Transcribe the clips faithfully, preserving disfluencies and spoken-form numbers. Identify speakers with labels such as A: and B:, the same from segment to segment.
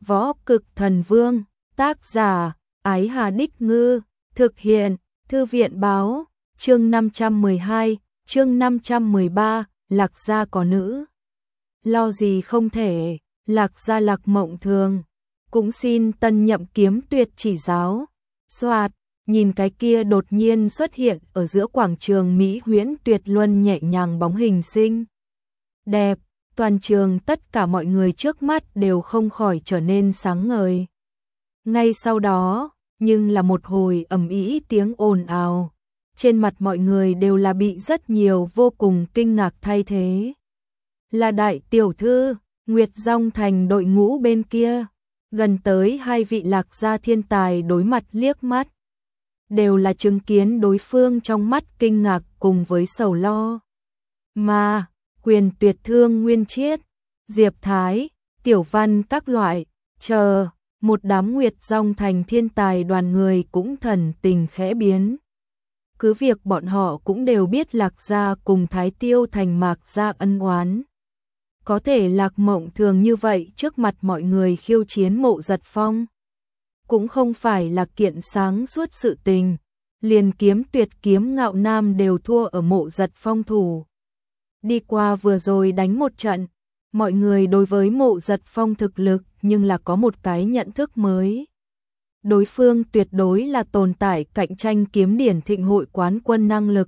A: Võ Cực Thần Vương, tác giả, Ái Hà Đích Ngư, thực hiện, Thư viện Báo, chương năm trăm mười hai, chương năm trăm mười ba, Lạc gia có nữ. Lo gì không thể, Lạc gia Lạc Mộng Thường, cũng xin tân nhậm kiếm tuyệt chỉ giáo. Soạt, nhìn cái kia đột nhiên xuất hiện ở giữa quảng trường Mỹ Huyễn Tuyệt Luân nhẹ nhàng bóng hình xinh đẹp, toàn trường tất cả mọi người trước mắt đều không khỏi trở nên sáng ngời. Ngay sau đó, nhưng là một hồi ầm ĩ tiếng ồn ào, trên mặt mọi người đều là bị rất nhiều vô cùng kinh ngạc thay thế. Là đại tiểu thư, Nguyệt Dong Thành đội ngũ bên kia, gần tới hai vị Lạc gia thiên tài đối mặt liếc mắt, đều là chứng kiến đối phương trong mắt kinh ngạc cùng với sầu lo. Mà, Quyền Tuyệt Thương Nguyên Chiết, Diệp Thái, Tiểu Văn các loại, chờ, một đám Nguyệt Dong Thành thiên tài đoàn người cũng thần tình khẽ biến. Cứ việc bọn họ cũng đều biết Lạc gia cùng Thái Tiêu Thành Mạc gia ân oán. Có thể Lạc Mộng Thường như vậy trước mặt mọi người khiêu chiến Mộ Giật Phong, cũng không phải là kiện sáng suốt sự tình, liền kiếm tuyệt kiếm Ngạo Nam đều thua ở Mộ Giật Phong thủ. Đi qua vừa rồi đánh một trận, mọi người đối với Mộ Giật Phong thực lực nhưng là có một cái nhận thức mới. Đối phương tuyệt đối là tồn tại cạnh tranh kiếm điển thịnh hội quán quân năng lực.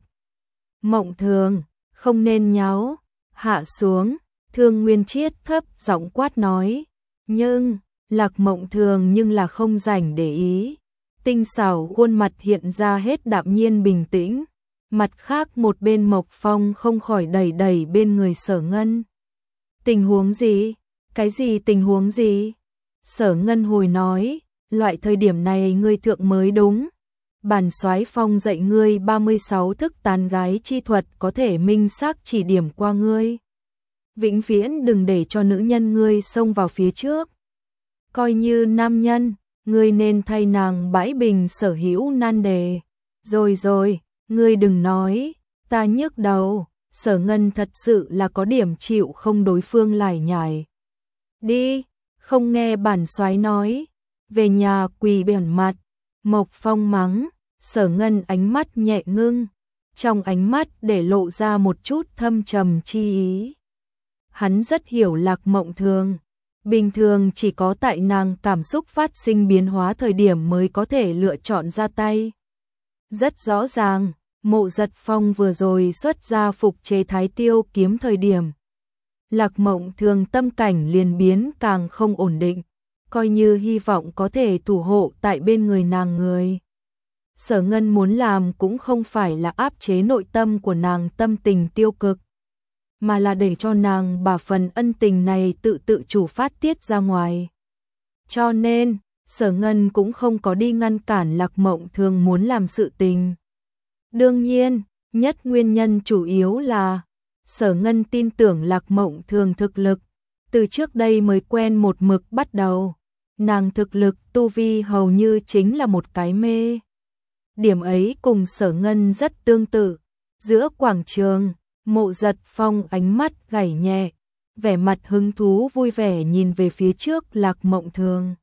A: Mộng Thường, không nên nháo, hạ xuống, Thương Nguyên Chiết thấp giọng quát nói, nhưng Lạc Mộng Thường nhưng là không rảnh để ý. Tinh xảo khuôn mặt hiện ra hết đạm nhiên bình tĩnh, mặt khác một bên Mộc Phong không khỏi đẩy đẩy bên người Sở Ngân. Tình huống gì? Cái gì tình huống gì? Sở Ngân hồi nói, loại thời điểm này ngươi thượng mới đúng. Bản soái Phong dạy ngươi ba mươi sáu thức tán gái chi thuật có thể minh xác chỉ điểm qua ngươi. Vĩnh viễn đừng để cho nữ nhân ngươi xông vào phía trước. Coi như nam nhân, ngươi nên thay nàng bãi bình sở hữu nan đề. Rồi rồi, ngươi đừng nói, ta nhức đầu. Sở Ngân thật sự là có điểm chịu không đối phương lải nhải. Đi, không nghe bản soái nói, về nhà quỳ bẻn mặt. Mộc Phong mắng, Sở Ngân ánh mắt nhẹ ngưng, trong ánh mắt để lộ ra một chút thâm trầm chi ý. Hắn rất hiểu Lạc Mộng Thường, bình thường chỉ có tại nàng cảm xúc phát sinh biến hóa thời điểm mới có thể lựa chọn ra tay. Rất rõ ràng, Mộ Giật Phong vừa rồi xuất ra phục chế Thái Tiêu kiếm thời điểm, Lạc Mộng Thường tâm cảnh liền biến càng không ổn định, coi như hy vọng có thể thủ hộ tại bên người nàng người. Sở Ngân muốn làm cũng không phải là áp chế nội tâm của nàng tâm tình tiêu cực, mà là để cho nàng bà phần ân tình này tự tự chủ phát tiết ra ngoài. Cho nên, Sở Ngân cũng không có đi ngăn cản Lạc Mộng Thường muốn làm sự tình. Đương nhiên, nhất nguyên nhân chủ yếu là Sở Ngân tin tưởng Lạc Mộng Thường thực lực, từ trước đây mới quen một mực bắt đầu, nàng thực lực tu vi hầu như chính là một cái mê. Điểm ấy cùng Sở Ngân rất tương tự. Giữa quảng trường, Mộ Giật Phong ánh mắt gảy nhẹ, vẻ mặt hứng thú vui vẻ nhìn về phía trước Lạc Mộng Thường.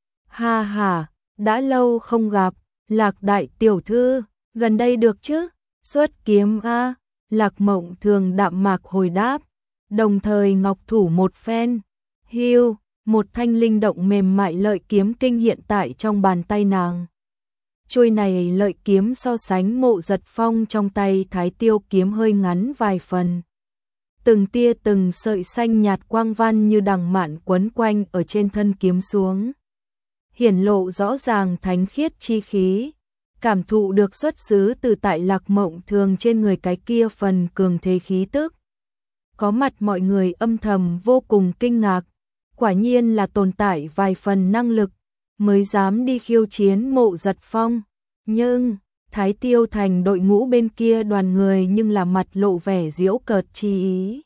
A: Ha ha, đã lâu không gặp, Lạc đại tiểu thư, gần đây được chứ? Xuất kiếm a. Lạc Mộng Thường đạm mạc hồi đáp, đồng thời ngọc thủ một phen, hiu, một thanh linh động mềm mại lợi kiếm kinh hiện tại trong bàn tay nàng. Chuôi này lợi kiếm so sánh Mộ Giật Phong trong tay Thái Tiêu kiếm hơi ngắn vài phần. Từng tia từng sợi xanh nhạt quang văn như đằng mạn quấn quanh ở trên thân kiếm xuống, hiển lộ rõ ràng thánh khiết chi khí, cảm thụ được xuất xứ từ tại Lạc Mộng Thường trên người cái kia phần cường thế khí tức. Có mặt mọi người âm thầm vô cùng kinh ngạc, quả nhiên là tồn tại vài phần năng lực mới dám đi khiêu chiến Mộ Giật Phong. Nhưng Thái Tiêu Thành đội ngũ bên kia đoàn người nhưng là mặt lộ vẻ giễu cợt chi ý.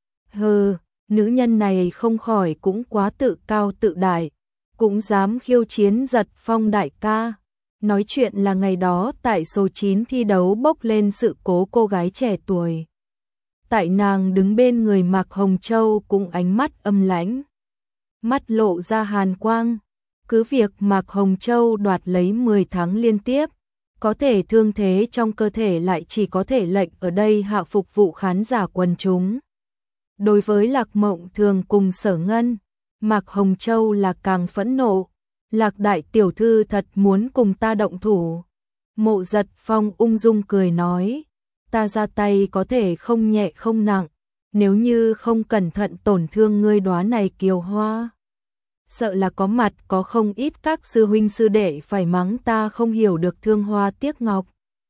A: Hừ, nữ nhân này không khỏi cũng quá tự cao tự đại, cũng dám khiêu chiến Giật Phong đại ca. Nói chuyện là ngày đó tại số chín thi đấu bốc lên sự cố cô gái trẻ tuổi. Tại nàng đứng bên người Mạc Hồng Châu cũng ánh mắt âm lãnh. mắt lộ ra hàn quang. Cứ việc Mạc Hồng Châu đoạt lấy mười tháng liên tiếp, có thể thương thế trong cơ thể lại chỉ có thể lệnh ở đây hạ phục vụ khán giả quần chúng. Đối với Lạc Mộng Thường cùng Sở Ngân, Mạc Hồng Châu là càng phẫn nộ. Lạc đại tiểu thư thật muốn cùng ta động thủ. Mộ Giật Phong ung dung cười nói, ta ra tay có thể không nhẹ không nặng, nếu như không cẩn thận tổn thương ngươi đóa này kiều hoa, sợ là có mặt có không ít các sư huynh sư đệ phải mắng ta không hiểu được thương hoa tiếc ngọc.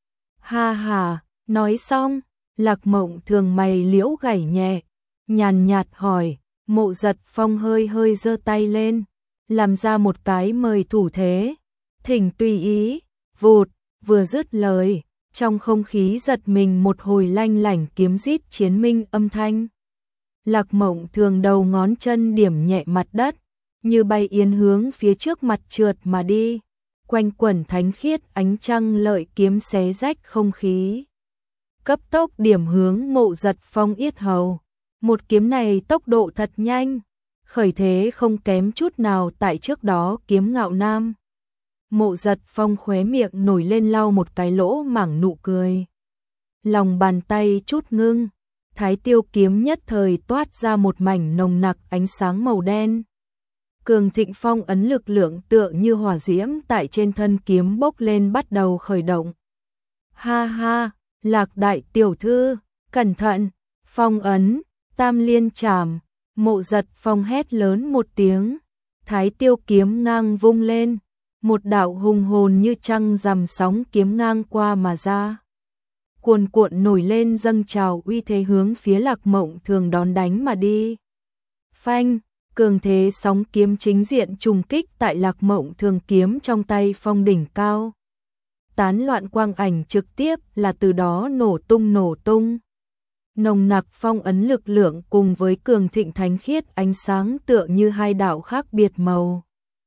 A: Ha ha, nói xong, Lạc Mộng Thường mày liễu gảy nhẹ, nhàn nhạt hỏi. Mộ Giật Phong hơi hơi giơ tay lên, làm ra một cái mời thủ thế, thỉnh tùy ý. Vụt, vừa dứt lời, trong không khí giật mình một hồi lanh lảnh kiếm rít chiến minh âm thanh. Lạc Mộng Thường đầu ngón chân điểm nhẹ mặt đất, như bay yên hướng phía trước mặt trượt mà đi, quanh quẩn thánh khiết ánh trăng lợi kiếm xé rách không khí. Cấp tốc điểm hướng Mộ Giật Phong yết hầu. Một kiếm này tốc độ thật nhanh, khởi thế không kém chút nào tại trước đó kiếm Ngạo Nam. Mộ Giật Phong khóe miệng nổi lên lau một cái lỗ mảng nụ cười. Lòng bàn tay chút ngưng, Thái Tiêu kiếm nhất thời toát ra một mảnh nồng nặc ánh sáng màu đen. Cường thịnh phong ấn lực lượng tựa như hỏa diễm tại trên thân kiếm bốc lên bắt đầu khởi động. Ha ha, Lạc đại tiểu thư, cẩn thận, phong ấn. Tam liên chảm, Mộ Giật Phong hét lớn một tiếng, Thái Tiêu kiếm ngang vung lên, một đạo hùng hồn như trăng rằm sóng kiếm ngang qua mà ra. Cuồn cuộn nổi lên dâng trào uy thế hướng phía Lạc Mộng Thường đón đánh mà đi. Phanh, cường thế sóng kiếm chính diện trùng kích tại Lạc Mộng Thường kiếm trong tay phong đỉnh cao. Tán loạn quang ảnh trực tiếp là từ đó nổ tung nổ tung. Nồng nặc phong ấn lực lượng cùng với cường thịnh thánh khiết ánh sáng tựa như hai đạo khác biệt màu.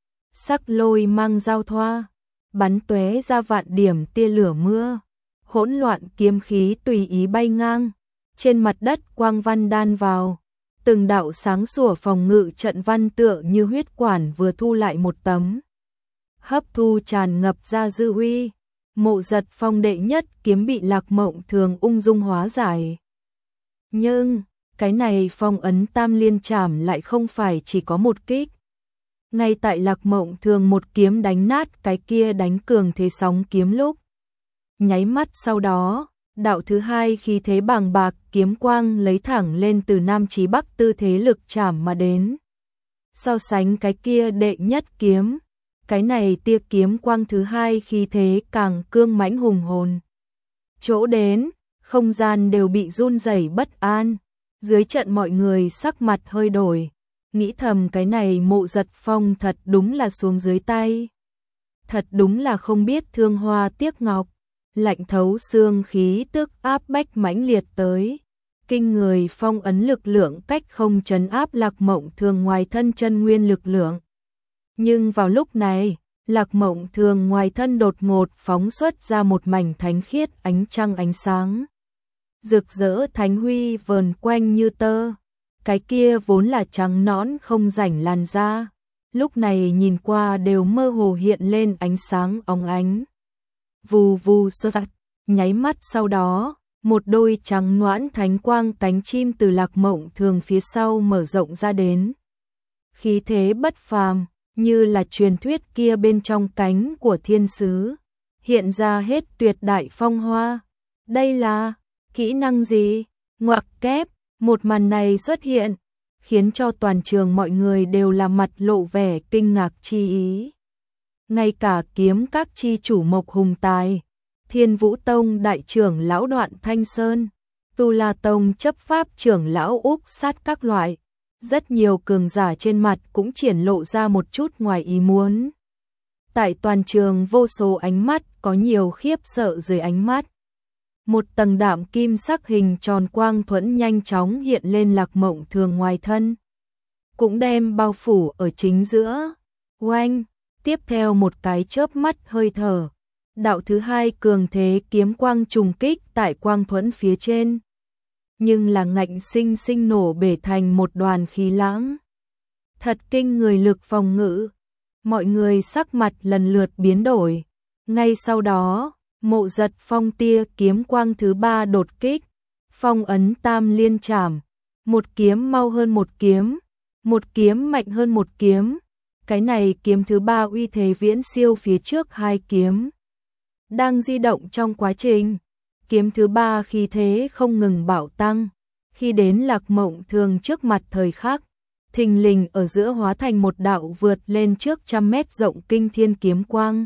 A: Sắc lôi mang giao thoa, bắn tóe ra vạn điểm tia lửa mưa, hỗn loạn kiếm khí tùy ý bay ngang, trên mặt đất quang văn đan vào, từng đạo sáng sủa phòng ngự trận văn tựa như huyết quản vừa thu lại một tấm. Hấp thu tràn ngập ra dư uy, Mộ Giật Phong đệ nhất kiếm bị Lạc Mộng Thường ung dung hóa giải. Nhưng, cái này phong ấn tam liên trảm lại không phải chỉ có một kích. Ngay tại Lạc Mộng Thường một kiếm đánh nát cái kia đánh cường thế sóng kiếm lúc. Nháy mắt sau đó, đạo thứ hai khi thế bàng bạc kiếm quang lấy thẳng lên từ Nam chí Bắc tư thế lực trảm mà đến. So sánh cái kia đệ nhất kiếm, cái này tia kiếm quang thứ hai khi thế càng cương mãnh hùng hồn. Chỗ đến, không gian đều bị run rẩy bất an, dưới trận mọi người sắc mặt hơi đổi, nghĩ thầm cái này Mộ Giật Phong thật đúng là xuống dưới tay. Thật đúng là không biết thương hoa tiếc ngọc, lạnh thấu xương khí tức áp bách mãnh liệt tới. Kinh người phong ấn lực lượng cách không trấn áp Lạc Mộng Thường ngoài thân chân nguyên lực lượng. Nhưng vào lúc này, Lạc Mộng Thường ngoài thân đột ngột phóng xuất ra một mảnh thánh khiết ánh trăng ánh sáng. Rực rỡ thánh huy vờn quanh như tơ, cái kia vốn là trắng nõn không rảnh làn da, lúc này nhìn qua đều mơ hồ hiện lên ánh sáng óng ánh. Vù vù sơ tạch, nháy mắt sau đó, một đôi trắng noãn thánh quang cánh chim từ Lạc Mộng Thường phía sau mở rộng ra đến. Khí thế bất phàm, như là truyền thuyết kia bên trong cánh của thiên sứ, hiện ra hết tuyệt đại phong hoa. Đây là kỹ năng gì? Ngoặc kép, một màn này xuất hiện, khiến cho toàn trường mọi người đều là mặt lộ vẻ kinh ngạc chi ý. Ngay cả kiếm các chi chủ Mộc Hùng Tài, Thiên Vũ Tông đại trưởng lão Đoạn Thanh Sơn, Tu La Tông chấp pháp trưởng lão Úc Sát các loại, rất nhiều cường giả trên mặt cũng triển lộ ra một chút ngoài ý muốn. Tại toàn trường vô số ánh mắt có nhiều khiếp sợ dưới ánh mắt. Một tầng đạm kim sắc hình tròn quang thuẫn nhanh chóng hiện lên Lạc Mộng Thường ngoài thân, cũng đem bao phủ ở chính giữa. Oanh, tiếp theo một cái chớp mắt hơi thở, đạo thứ hai cường thế kiếm quang trùng kích tại quang thuẫn phía trên, nhưng là ngạnh sinh sinh nổ bể thành một đoàn khí lãng. Thật kinh người lực phòng ngự. Mọi người sắc mặt lần lượt biến đổi. Ngay sau đó, Mộ Giật Phong tia kiếm quang thứ ba đột kích, phong ấn tam liên trảm, một kiếm mau hơn một kiếm, một kiếm mạnh hơn một kiếm. Cái này kiếm thứ ba uy thế viễn siêu phía trước hai kiếm. Đang di động trong quá trình, kiếm thứ ba khí thế không ngừng bạo tăng, khi đến Lạc Mộng Thường trước mặt thời khắc, thình lình ở giữa hóa thành một đạo vượt lên trước trăm mét rộng kinh thiên kiếm quang.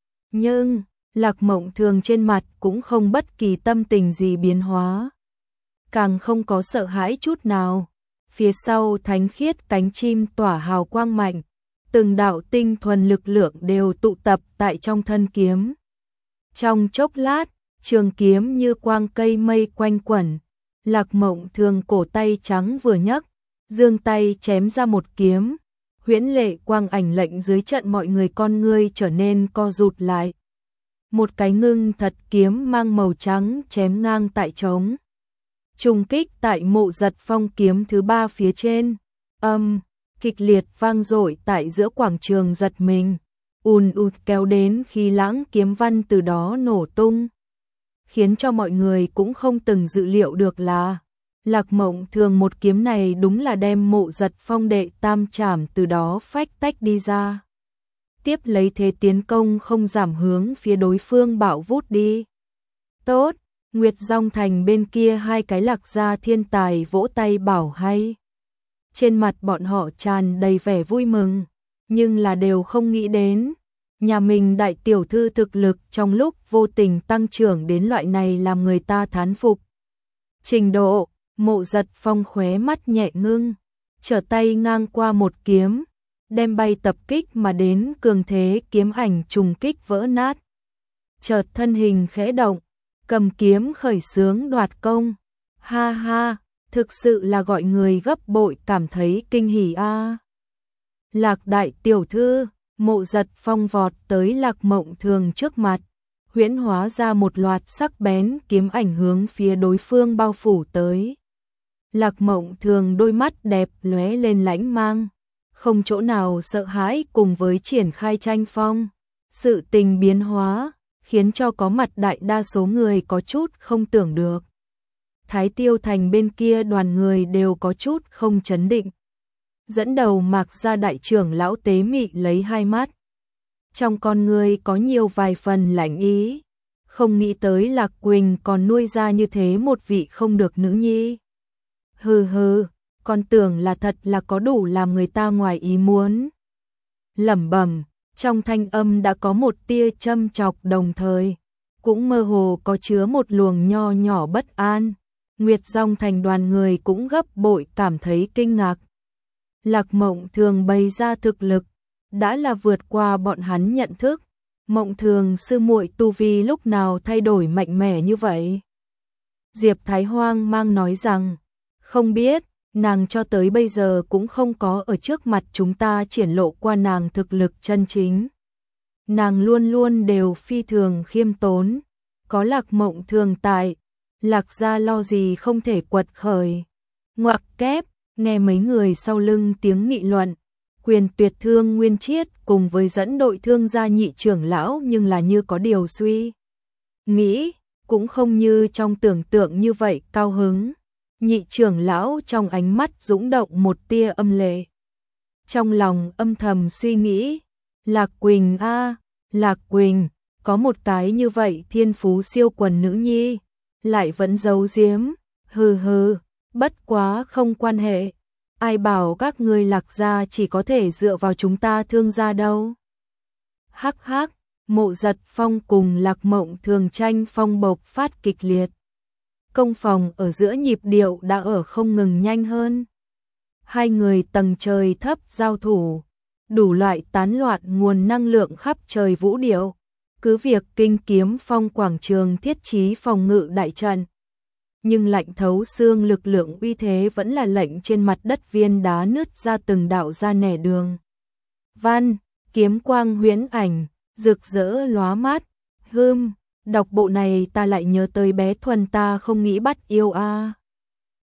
A: Nhưng, Lạc Mộng Thường trên mặt cũng không bất kỳ tâm tình gì biến hóa, càng không có sợ hãi chút nào. Phía sau thánh khiết cánh chim tỏa hào quang mạnh, từng đạo tinh thuần lực lượng đều tụ tập tại trong thân kiếm. Trong chốc lát, trường kiếm như quang cây mây quanh quẩn, Lạc Mộng Thường cổ tay trắng vừa nhấc, giương tay chém ra một kiếm, huyễn lệ quang ảnh lệnh dưới trận mọi người con ngươi trở nên co rụt lại. Một cái ngưng thật kiếm mang màu trắng chém ngang tại trống, trùng kích tại Mộ Giật Phong kiếm thứ ba phía trên, âm kịch liệt vang dội tại giữa quảng trường giật mình, ùn ụt kéo đến khi lãng kiếm văn từ đó nổ tung, khiến cho mọi người cũng không từng dự liệu được là Lạc Mộng Thường một kiếm này đúng là đem Mộ Giật Phong đệ tam trảm từ đó phách tách đi ra. Tiếp lấy thế tiến công không giảm hướng phía đối phương bạo vút đi. Tốt, Nguyệt Dòng Thành bên kia hai cái Lạc gia thiên tài vỗ tay bảo hay. Trên mặt bọn họ tràn đầy vẻ vui mừng, nhưng là đều không nghĩ đến, nhà mình đại tiểu thư thực lực trong lúc vô tình tăng trưởng đến loại này làm người ta thán phục. Trình độ, Mộ Giật Phong khóe mắt nhẹ ngưng, trở tay ngang qua một kiếm, đem bay tập kích mà đến cường thế kiếm ảnh trùng kích vỡ nát. Chợt thân hình khẽ động, cầm kiếm khởi xướng đoạt công. Ha ha, thực sự là gọi người gấp bội cảm thấy kinh hỉ a. À. Lạc đại tiểu thư, Mộ Giật Phong vọt tới Lạc Mộng Thường trước mặt, huyễn hóa ra một loạt sắc bén kiếm ảnh hướng phía đối phương bao phủ tới. Lạc Mộng Thường đôi mắt đẹp lóe lên lãnh mang, không chỗ nào sợ hãi cùng với triển khai tranh phong. Sự tình biến hóa, khiến cho có mặt đại đa số người có chút không tưởng được. Thái Tiêu Thành bên kia đoàn người đều có chút không chấn định. Dẫn đầu Mạc gia đại trưởng lão tế mị lấy hai mắt. Trong con người có nhiều vài phần lạnh ý. Không nghĩ tới Lạc Quỳnh còn nuôi ra như thế một vị không được nữ nhi. Hừ hừ, con tưởng là thật là có đủ làm người ta ngoài ý muốn. Lẩm bẩm, trong thanh âm đã có một tia châm chọc đồng thời, cũng mơ hồ có chứa một luồng nho nhỏ bất an. Nguyệt Dòng Thành đoàn người cũng gấp bội cảm thấy kinh ngạc. Lạc Mộng Thường bày ra thực lực, đã là vượt qua bọn hắn nhận thức. Mộng Thường sư muội tu vi lúc nào thay đổi mạnh mẽ như vậy? Diệp Thái Hoang mang nói rằng, không biết, nàng cho tới bây giờ cũng không có ở trước mặt chúng ta triển lộ qua nàng thực lực chân chính. Nàng luôn luôn đều phi thường khiêm tốn, có Lạc Mộng Thường tại, Lạc gia lo gì không thể quật khởi. Ngoặc kép, nghe mấy người sau lưng tiếng nghị luận, Quyền Tuyệt Thương Nguyên Chiết cùng với dẫn đội thương gia nhị trưởng lão nhưng là như có điều suy nghĩ, cũng không như trong tưởng tượng như vậy cao hứng. Nhị trưởng lão trong ánh mắt dũng động một tia âm lệ. Trong lòng âm thầm suy nghĩ, Lạc Quỳnh a, à, Lạc Quỳnh, có một cái như vậy thiên phú siêu quần nữ nhi, lại vẫn giấu giếm, hừ hừ, bất quá không quan hệ. Ai bảo các ngươi Lạc gia chỉ có thể dựa vào chúng ta thương gia đâu. Hắc hắc, Mộ Giật Phong cùng Lạc Mộng Thường tranh phong bộc phát kịch liệt. Công phòng ở giữa nhịp điệu đã ở không ngừng nhanh hơn. Hai người tầng trời thấp giao thủ, đủ loại tán loạn nguồn năng lượng khắp trời vũ điệu. Cứ việc kinh kiếm phong quảng trường thiết trí phòng ngự đại trận, nhưng lạnh thấu xương lực lượng uy thế vẫn là lệnh trên mặt đất viên đá nứt ra từng đạo ra nẻ đường. Văn, kiếm quang huyễn ảnh, rực rỡ lóa mắt, hưm, đọc bộ này ta lại nhớ tới bé Thuần ta không nghĩ bắt yêu a.